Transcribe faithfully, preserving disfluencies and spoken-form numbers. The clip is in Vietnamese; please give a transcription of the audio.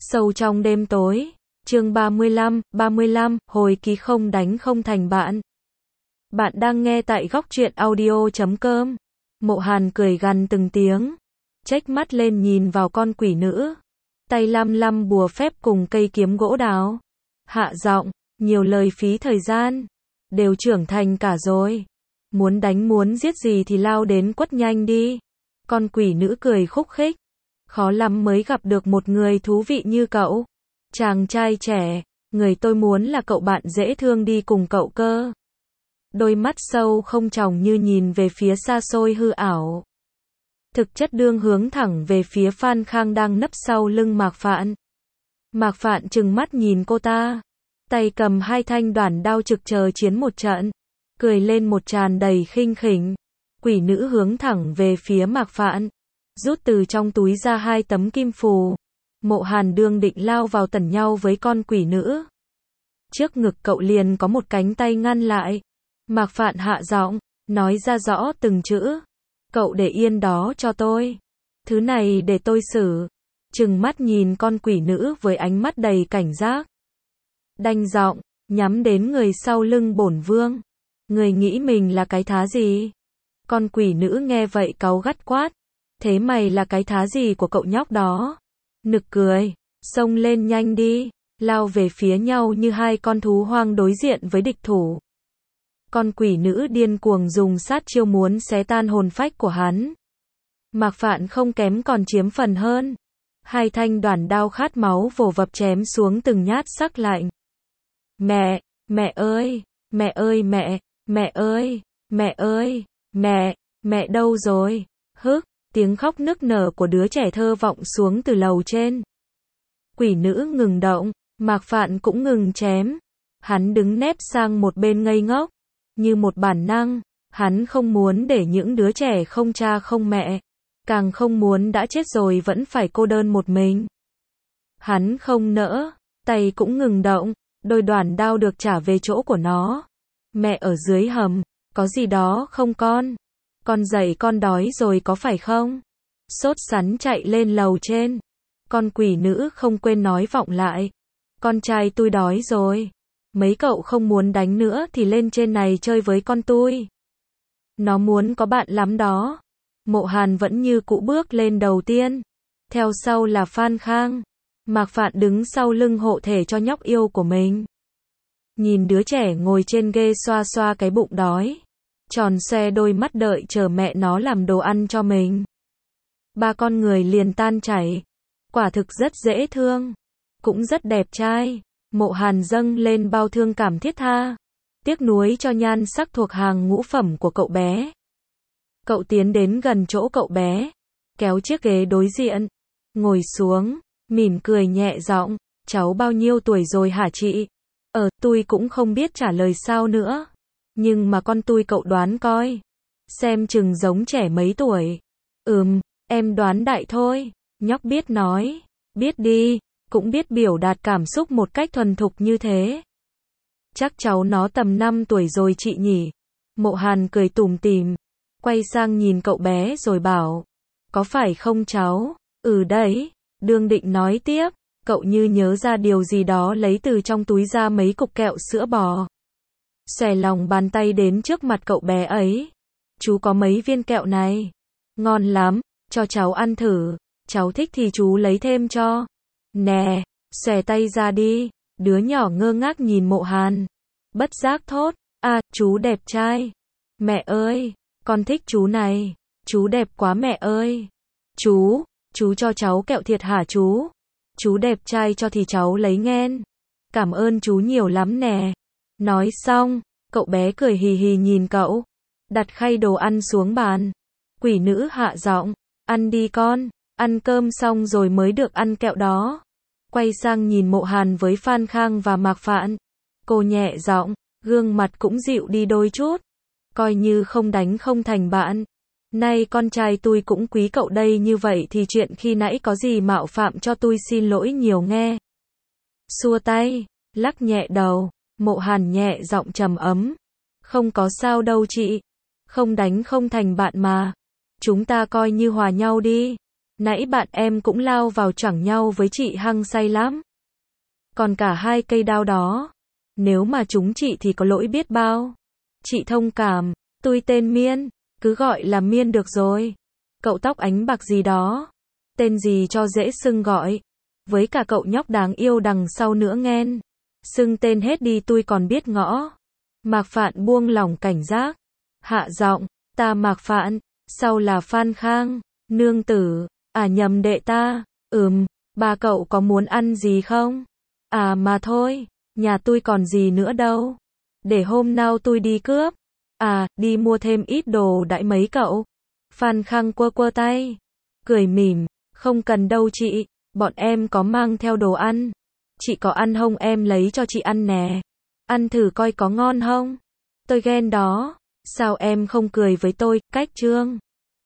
Sâu trong đêm tối, chương ba mươi lăm, ba mươi lăm, hồi ký không đánh không thành bạn. Bạn đang nghe tại góc truyện audio chấm com. Mộ Hàn cười gằn từng tiếng, chếch mắt lên nhìn vào con quỷ nữ, tay lăm lăm bùa phép cùng cây kiếm gỗ đào. Hạ giọng, nhiều lời phí thời gian, đều trưởng thành cả rồi. Muốn đánh muốn giết gì thì lao đến quất nhanh đi. Con quỷ nữ cười khúc khích. Khó lắm mới gặp được một người thú vị như cậu. Chàng trai trẻ, người tôi muốn là cậu bạn dễ thương đi cùng cậu cơ. Đôi mắt sâu không tròng như nhìn về phía xa xôi hư ảo. Thực chất đương hướng thẳng về phía Phan Khang đang nấp sau lưng Mạc Phạn. Mạc Phạn trừng mắt nhìn cô ta, tay cầm hai thanh đoản đao trực chờ chiến một trận, cười lên một tràn đầy khinh khỉnh. Quỷ nữ hướng thẳng về phía Mạc Phạn, rút từ trong túi ra hai tấm kim phù. Mộ Hàn đương định lao vào tẩn nhau với con quỷ nữ. Trước ngực cậu liền có một cánh tay ngăn lại. Mạc Phạn hạ giọng, nói ra rõ từng chữ. Cậu để yên đó cho tôi. Thứ này để tôi xử. Trừng mắt nhìn con quỷ nữ với ánh mắt đầy cảnh giác. Đanh giọng, nhắm đến người sau lưng bổn vương. Người nghĩ mình là cái thá gì? Con quỷ nữ nghe vậy cáu gắt quát. Thế mày là cái thá gì của cậu nhóc đó? Nực cười, xông lên nhanh đi, lao về phía nhau như hai con thú hoang đối diện với địch thủ. Con quỷ nữ điên cuồng dùng sát chiêu muốn xé tan hồn phách của hắn. Mạc Phạn không kém còn chiếm phần hơn. Hai thanh đoản đao khát máu vồ vập chém xuống từng nhát sắc lạnh. Mẹ, mẹ ơi, mẹ ơi mẹ, mẹ ơi, mẹ ơi, mẹ, mẹ đâu rồi? Hức, tiếng khóc nức nở của đứa trẻ thơ vọng xuống từ lầu trên. Quỷ nữ ngừng động, Mạc Phạn cũng ngừng chém. Hắn đứng nép sang một bên ngây ngốc. Như một bản năng, hắn không muốn để những đứa trẻ không cha không mẹ. Càng không muốn đã chết rồi vẫn phải cô đơn một mình. Hắn không nỡ, tay cũng ngừng động, đôi đoản đao được trả về chỗ của nó. Mẹ ở dưới hầm, có gì đó không con? Con dậy con đói rồi có phải không? Sốt sắn chạy lên lầu trên. Con quỷ nữ không quên nói vọng lại. Con trai tôi đói rồi. Mấy cậu không muốn đánh nữa thì lên trên này chơi với con tôi. Nó muốn có bạn lắm đó. Mộ Hàn vẫn như cũ bước lên đầu tiên. Theo sau là Phan Khang. Mạc Phạn đứng sau lưng hộ thể cho nhóc yêu của mình. Nhìn đứa trẻ ngồi trên ghê xoa xoa cái bụng đói. Tròn xoe đôi mắt đợi chờ mẹ nó làm đồ ăn cho mình. Ba con người liền tan chảy. Quả thực rất dễ thương. Cũng rất đẹp trai. Mộ Hàn dâng lên bao thương cảm thiết tha. Tiếc nuối cho nhan sắc thuộc hàng ngũ phẩm của cậu bé. Cậu tiến đến gần chỗ cậu bé. Kéo chiếc ghế đối diện. Ngồi xuống. Mỉm cười nhẹ giọng. Cháu bao nhiêu tuổi rồi hả chị? Ờ, tôi cũng không biết trả lời sao nữa. Nhưng mà con tôi cậu đoán coi. Xem chừng giống trẻ mấy tuổi. Ừm, em đoán đại thôi. Nhóc biết nói. Biết đi. Cũng biết biểu đạt cảm xúc một cách thuần thục như thế. Chắc cháu nó tầm năm tuổi rồi chị nhỉ. Mộ Hàn cười tủm tỉm. Quay sang nhìn cậu bé rồi bảo. Có phải không cháu? Ừ đấy. Đương định nói tiếp. Cậu như nhớ ra điều gì đó lấy từ trong túi ra mấy cục kẹo sữa bò. Xòe lòng bàn tay đến trước mặt cậu bé ấy. Chú có mấy viên kẹo này. Ngon lắm, cho cháu ăn thử. Cháu thích thì chú lấy thêm cho. Nè, xòe tay ra đi. Đứa nhỏ ngơ ngác nhìn Mộ Hàn. Bất giác thốt. À, chú đẹp trai. Mẹ ơi, con thích chú này. Chú đẹp quá mẹ ơi. Chú, chú cho cháu kẹo thiệt hả chú? Chú đẹp trai cho thì cháu lấy nghen. Cảm ơn chú nhiều lắm nè. Nói xong, cậu bé cười hì hì nhìn cậu. Đặt khay đồ ăn xuống bàn. Quỷ nữ hạ giọng. Ăn đi con. Ăn cơm xong rồi mới được ăn kẹo đó. Quay sang nhìn Mộ Hàn với Phan Khang và Mạc Phạn. Cô nhẹ giọng, gương mặt cũng dịu đi đôi chút. Coi như không đánh không thành bạn. Nay con trai tôi cũng quý cậu đây như vậy thì chuyện khi nãy có gì mạo phạm cho tôi xin lỗi nhiều nghe. Xua tay, lắc nhẹ đầu, Mộ Hàn nhẹ giọng trầm ấm. Không có sao đâu chị. Không đánh không thành bạn mà. Chúng ta coi như hòa nhau đi. Nãy bạn em cũng lao vào choảng nhau với chị hăng say lắm. Còn cả hai cây đao đó, nếu mà chúng chị thì có lỗi biết bao. Chị thông cảm, tôi tên Miên, cứ gọi là Miên được rồi. Cậu tóc ánh bạc gì đó, tên gì cho dễ xưng gọi. Với cả cậu nhóc đáng yêu đằng sau nữa nghen. Xưng tên hết đi tôi còn biết ngõ. Mạc Phạn buông lỏng cảnh giác. Hạ giọng, ta Mạc Phạn, sau là Phan Khang, nương tử, à nhầm đệ ta, ừm, ba cậu có muốn ăn gì không? À mà thôi, nhà tôi còn gì nữa đâu. Để hôm nào tôi đi cướp. À, đi mua thêm ít đồ đãi mấy cậu. Phan Khang quơ quơ tay, cười mỉm, không cần đâu chị, bọn em có mang theo đồ ăn. Chị có ăn không em lấy cho chị ăn nè. Ăn thử coi có ngon không? Tôi ghen đó, sao em không cười với tôi, cách trương.